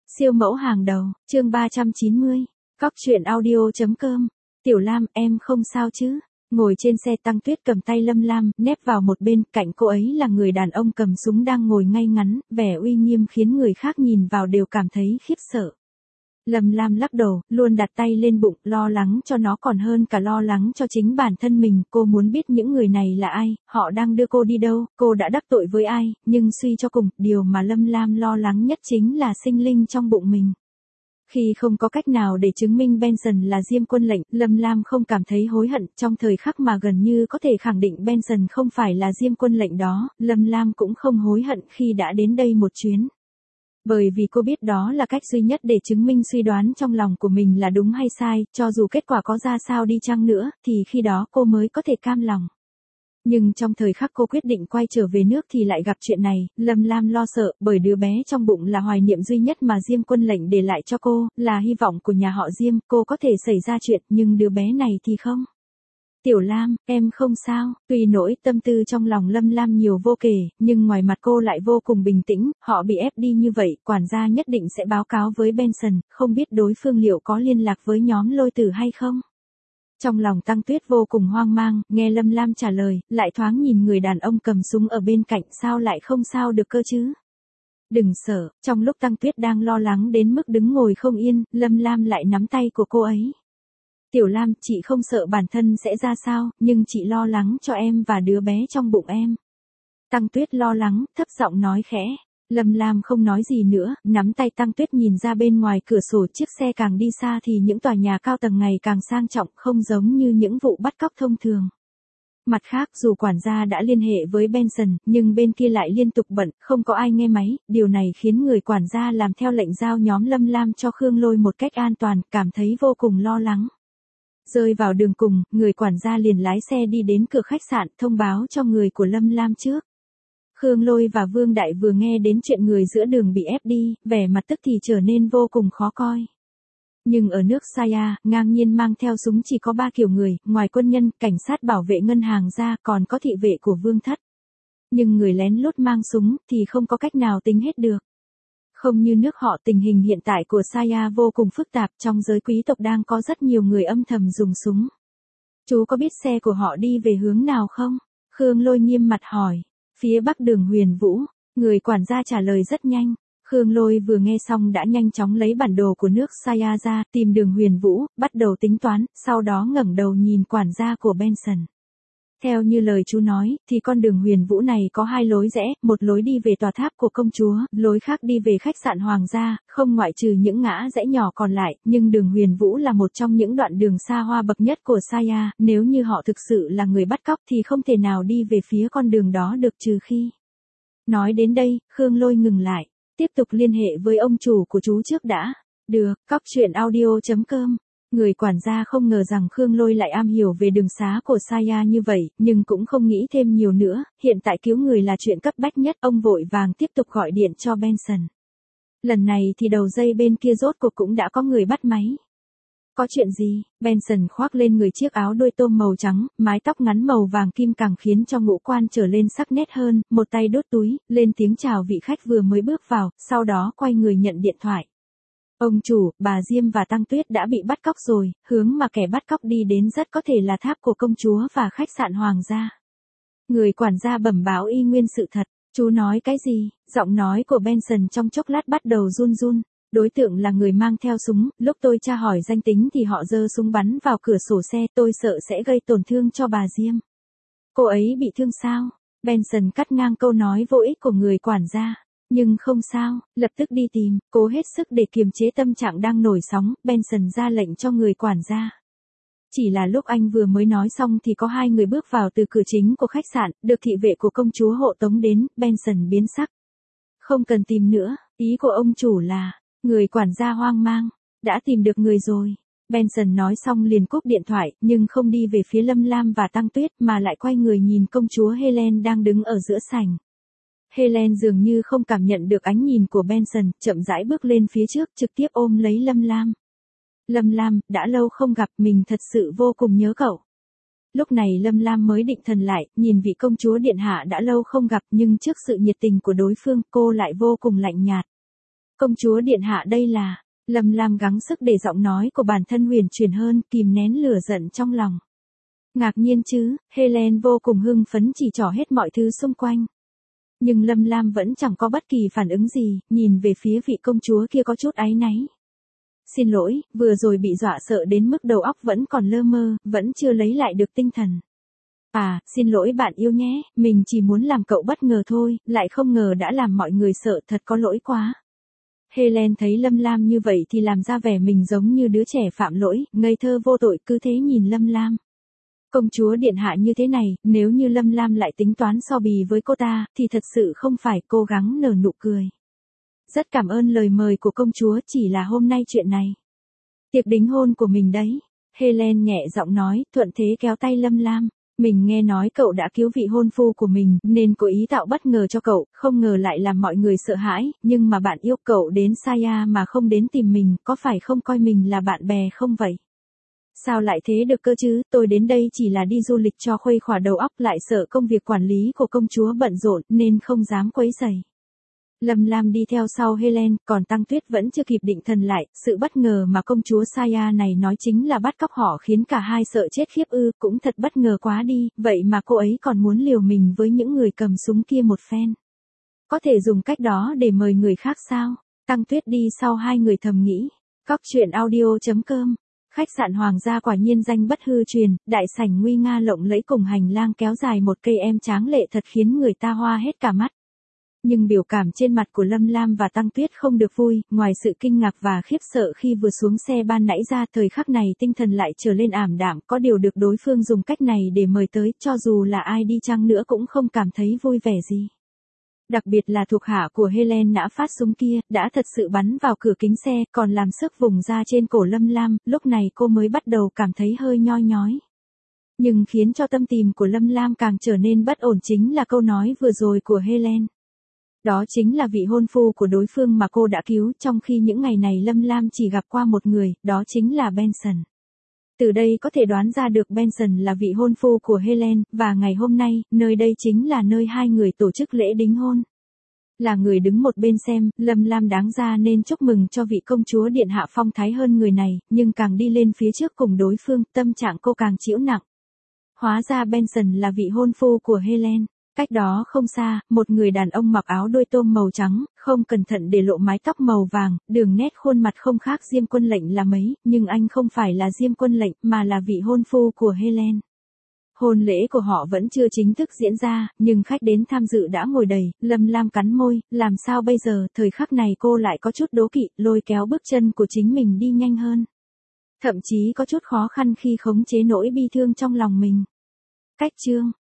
Siêu mẫu hàng đầu, chương 390, Cóc truyện audio.com. Tiểu Lam, em không sao chứ? Ngồi trên xe Tăng Tuyết cầm tay Lâm Lam, nép vào một bên, cạnh cô ấy là người đàn ông cầm súng đang ngồi ngay ngắn, vẻ uy nghiêm khiến người khác nhìn vào đều cảm thấy khiếp sợ. Lâm Lam lắc đầu, luôn đặt tay lên bụng, lo lắng cho nó còn hơn cả lo lắng cho chính bản thân mình. Cô muốn biết những người này là ai, họ đang đưa cô đi đâu, cô đã đắc tội với ai, nhưng suy cho cùng, điều mà Lâm Lam lo lắng nhất chính là sinh linh trong bụng mình. Khi không có cách nào để chứng minh Benson là Diêm Quân Lệnh, Lâm Lam không cảm thấy hối hận. Trong thời khắc mà gần như có thể khẳng định Benson không phải là Diêm Quân Lệnh đó, Lâm Lam cũng không hối hận khi đã đến đây một chuyến. Bởi vì cô biết đó là cách duy nhất để chứng minh suy đoán trong lòng của mình là đúng hay sai, cho dù kết quả có ra sao đi chăng nữa, thì khi đó cô mới có thể cam lòng. Nhưng trong thời khắc cô quyết định quay trở về nước thì lại gặp chuyện này, Lâm Lam lo sợ, bởi đứa bé trong bụng là hoài niệm duy nhất mà Diêm Quân Lệnh để lại cho cô, là hy vọng của nhà họ Diêm, cô có thể xảy ra chuyện, nhưng đứa bé này thì không. Tiểu Lam, em không sao, tuy nỗi tâm tư trong lòng Lâm Lam nhiều vô kể, nhưng ngoài mặt cô lại vô cùng bình tĩnh, họ bị ép đi như vậy, quản gia nhất định sẽ báo cáo với Benson, không biết đối phương liệu có liên lạc với nhóm Lôi Tử hay không. Trong lòng Tăng Tuyết vô cùng hoang mang, nghe Lâm Lam trả lời, lại thoáng nhìn người đàn ông cầm súng ở bên cạnh, sao lại không sao được cơ chứ? Đừng sợ, trong lúc Tăng Tuyết đang lo lắng đến mức đứng ngồi không yên, Lâm Lam lại nắm tay của cô ấy. Tiểu Lam, chị không sợ bản thân sẽ ra sao, nhưng chị lo lắng cho em và đứa bé trong bụng em. Tăng Tuyết lo lắng, thấp giọng nói khẽ. Lâm Lam không nói gì nữa, nắm tay Tăng Tuyết nhìn ra bên ngoài cửa sổ. Chiếc xe càng đi xa thì những tòa nhà cao tầng ngày càng sang trọng, không giống như những vụ bắt cóc thông thường. Mặt khác, dù quản gia đã liên hệ với Benson, nhưng bên kia lại liên tục bận, không có ai nghe máy, điều này khiến người quản gia làm theo lệnh giao nhóm Lâm Lam cho Khương Lôi một cách an toàn, cảm thấy vô cùng lo lắng. Rơi vào đường cùng, người quản gia liền lái xe đi đến cửa khách sạn, thông báo cho người của Lâm Lam trước. Khương Lôi và Vương Đại vừa nghe đến chuyện người giữa đường bị ép đi, vẻ mặt tức thì trở nên vô cùng khó coi. Nhưng ở nước Saya, ngang nhiên mang theo súng chỉ có 3 kiểu người, ngoài quân nhân, cảnh sát bảo vệ ngân hàng ra, còn có thị vệ của Vương Thất. Nhưng người lén lút mang súng, thì không có cách nào tính hết được. Không như nước họ, tình hình hiện tại của Saya vô cùng phức tạp, trong giới quý tộc đang có rất nhiều người âm thầm dùng súng. Chú có biết xe của họ đi về hướng nào không? Khương Lôi nghiêm mặt hỏi. Phía bắc đường Huyền Vũ, người quản gia trả lời rất nhanh. Khương Lôi vừa nghe xong đã nhanh chóng lấy bản đồ của nước Saya ra, tìm đường Huyền Vũ, bắt đầu tính toán, sau đó ngẩng đầu nhìn quản gia của Benson. Theo như lời chú nói, thì con đường Huyền Vũ này có 2 lối rẽ, một lối đi về tòa tháp của công chúa, lối khác đi về khách sạn Hoàng gia, không ngoại trừ những ngã rẽ nhỏ còn lại, nhưng đường Huyền Vũ là một trong những đoạn đường xa hoa bậc nhất của Saya, nếu như họ thực sự là người bắt cóc thì không thể nào đi về phía con đường đó được trừ khi. Nói đến đây, Khương Lôi ngừng lại, tiếp tục liên hệ với ông chủ của chú trước đã. Được, Cóc truyện audio.com. Người quản gia không ngờ rằng Khương Lôi lại am hiểu về đường xá của Saya như vậy, nhưng cũng không nghĩ thêm nhiều nữa, hiện tại cứu người là chuyện cấp bách nhất, ông vội vàng tiếp tục gọi điện cho Benson. Lần này thì đầu dây bên kia rốt cuộc cũng đã có người bắt máy. Có chuyện gì? Benson khoác lên người chiếc áo đôi tôm màu trắng, mái tóc ngắn màu vàng kim càng khiến cho ngũ quan trở lên sắc nét hơn, một tay đút túi, lên tiếng chào vị khách vừa mới bước vào, sau đó quay người nhận điện thoại. Ông chủ, bà Diêm và Tăng Tuyết đã bị bắt cóc rồi, hướng mà kẻ bắt cóc đi đến rất có thể là tháp của công chúa và khách sạn Hoàng gia. Người quản gia bẩm báo y nguyên sự thật. Chú nói cái gì? Giọng nói của Benson trong chốc lát bắt đầu run run. Đối tượng là người mang theo súng, lúc tôi tra hỏi danh tính thì họ giơ súng bắn vào cửa sổ xe, tôi sợ sẽ gây tổn thương cho bà Diêm. Cô ấy bị thương sao? Benson cắt ngang câu nói vô ích của người quản gia. Nhưng không sao, lập tức đi tìm, cố hết sức để kiềm chế tâm trạng đang nổi sóng, Benson ra lệnh cho người quản gia. Chỉ là lúc anh vừa mới nói xong thì có 2 người bước vào từ cửa chính của khách sạn, được thị vệ của công chúa hộ tống đến, Benson biến sắc. Không cần tìm nữa, ý của ông chủ là, người quản gia hoang mang, đã tìm được người rồi. Benson nói xong liền cúp điện thoại, nhưng không đi về phía Lâm Lam và Tăng Tuyết mà lại quay người nhìn công chúa Helen đang đứng ở giữa sảnh. Helen dường như không cảm nhận được ánh nhìn của Benson, chậm rãi bước lên phía trước, trực tiếp ôm lấy Lâm Lam. Lâm Lam, đã lâu không gặp, mình thật sự vô cùng nhớ cậu. Lúc này Lâm Lam mới định thần lại, nhìn vị công chúa điện hạ đã lâu không gặp, nhưng trước sự nhiệt tình của đối phương, cô lại vô cùng lạnh nhạt. Công chúa điện hạ đây là, Lâm Lam gắng sức để giọng nói của bản thân huyền chuyển hơn, kìm nén lửa giận trong lòng. Ngạc nhiên chứ, Helen vô cùng hưng phấn chỉ trỏ hết mọi thứ xung quanh. Nhưng Lâm Lam vẫn chẳng có bất kỳ phản ứng gì, nhìn về phía vị công chúa kia có chút áy náy. Xin lỗi, vừa rồi bị dọa sợ đến mức đầu óc vẫn còn lơ mơ, vẫn chưa lấy lại được tinh thần. À, xin lỗi bạn yêu nhé, mình chỉ muốn làm cậu bất ngờ thôi, lại không ngờ đã làm mọi người sợ, thật có lỗi quá. Helen thấy Lâm Lam như vậy thì làm ra vẻ mình giống như đứa trẻ phạm lỗi, ngây thơ vô tội, cứ thế nhìn Lâm Lam. Công chúa điện hạ như thế này, nếu như Lâm Lam lại tính toán so bì với cô ta, thì thật sự không phải, cố gắng nở nụ cười. Rất cảm ơn lời mời của công chúa, chỉ là hôm nay chuyện này. Tiệc đính hôn của mình đấy. Helen nhẹ giọng nói, thuận thế kéo tay Lâm Lam. Mình nghe nói cậu đã cứu vị hôn phu của mình, nên cố ý tạo bất ngờ cho cậu, không ngờ lại làm mọi người sợ hãi, nhưng mà bạn yêu cậu đến Saya mà không đến tìm mình, có phải không coi mình là bạn bè không vậy? Sao lại thế được cơ chứ, tôi đến đây chỉ là đi du lịch cho khuây khỏa đầu óc, lại sợ công việc quản lý của công chúa bận rộn nên không dám quấy rầy. Lâm Lam đi theo sau Helen, còn Tăng Tuyết vẫn chưa kịp định thần lại, sự bất ngờ mà công chúa Saya này nói chính là bắt cóc họ khiến cả hai sợ chết khiếp ư, cũng thật bất ngờ quá đi, vậy mà cô ấy còn muốn liều mình với những người cầm súng kia một phen. Có thể dùng cách đó để mời người khác sao? Tăng Tuyết đi sau hai người thầm nghĩ. Cóc truyện audio.com. Khách sạn Hoàng gia quả nhiên danh bất hư truyền, đại sảnh nguy nga lộng lẫy cùng hành lang kéo dài một cây em tráng lệ thật khiến người ta hoa hết cả mắt. Nhưng biểu cảm trên mặt của Lâm Lam và Tăng Tuyết không được vui, ngoài sự kinh ngạc và khiếp sợ khi vừa xuống xe ban nãy ra, thời khắc này tinh thần lại trở lên ảm đạm, có điều được đối phương dùng cách này để mời tới, cho dù là ai đi chăng nữa cũng không cảm thấy vui vẻ gì. Đặc biệt là thuộc hạ của Helen nã phát súng kia, đã thật sự bắn vào cửa kính xe, còn làm sức vùng ra trên cổ Lâm Lam, lúc này cô mới bắt đầu cảm thấy hơi nhoi nhói. Nhưng khiến cho tâm tình của Lâm Lam càng trở nên bất ổn chính là câu nói vừa rồi của Helen. Đó chính là vị hôn phu của đối phương mà cô đã cứu, trong khi những ngày này Lâm Lam chỉ gặp qua một người, đó chính là Benson. Từ đây có thể đoán ra được Benson là vị hôn phu của Helen, và ngày hôm nay, nơi đây chính là nơi hai người tổ chức lễ đính hôn. Là người đứng một bên xem, Lâm Lam đáng ra nên chúc mừng cho vị công chúa điện hạ phong thái hơn người này, nhưng càng đi lên phía trước cùng đối phương, tâm trạng cô càng chịu nặng. Hóa ra Benson là vị hôn phu của Helen. Cách đó không xa, một người đàn ông mặc áo đôi tôm màu trắng, không cẩn thận để lộ mái tóc màu vàng, đường nét khuôn mặt không khác Diêm Quân Lệnh là mấy, nhưng anh không phải là Diêm Quân Lệnh, mà là vị hôn phu của Helen. Hôn lễ của họ vẫn chưa chính thức diễn ra, nhưng khách đến tham dự đã ngồi đầy, Lâm Lam cắn môi, làm sao bây giờ, thời khắc này cô lại có chút đố kỵ, lôi kéo bước chân của chính mình đi nhanh hơn. Thậm chí có chút khó khăn khi khống chế nỗi bi thương trong lòng mình. Cách chương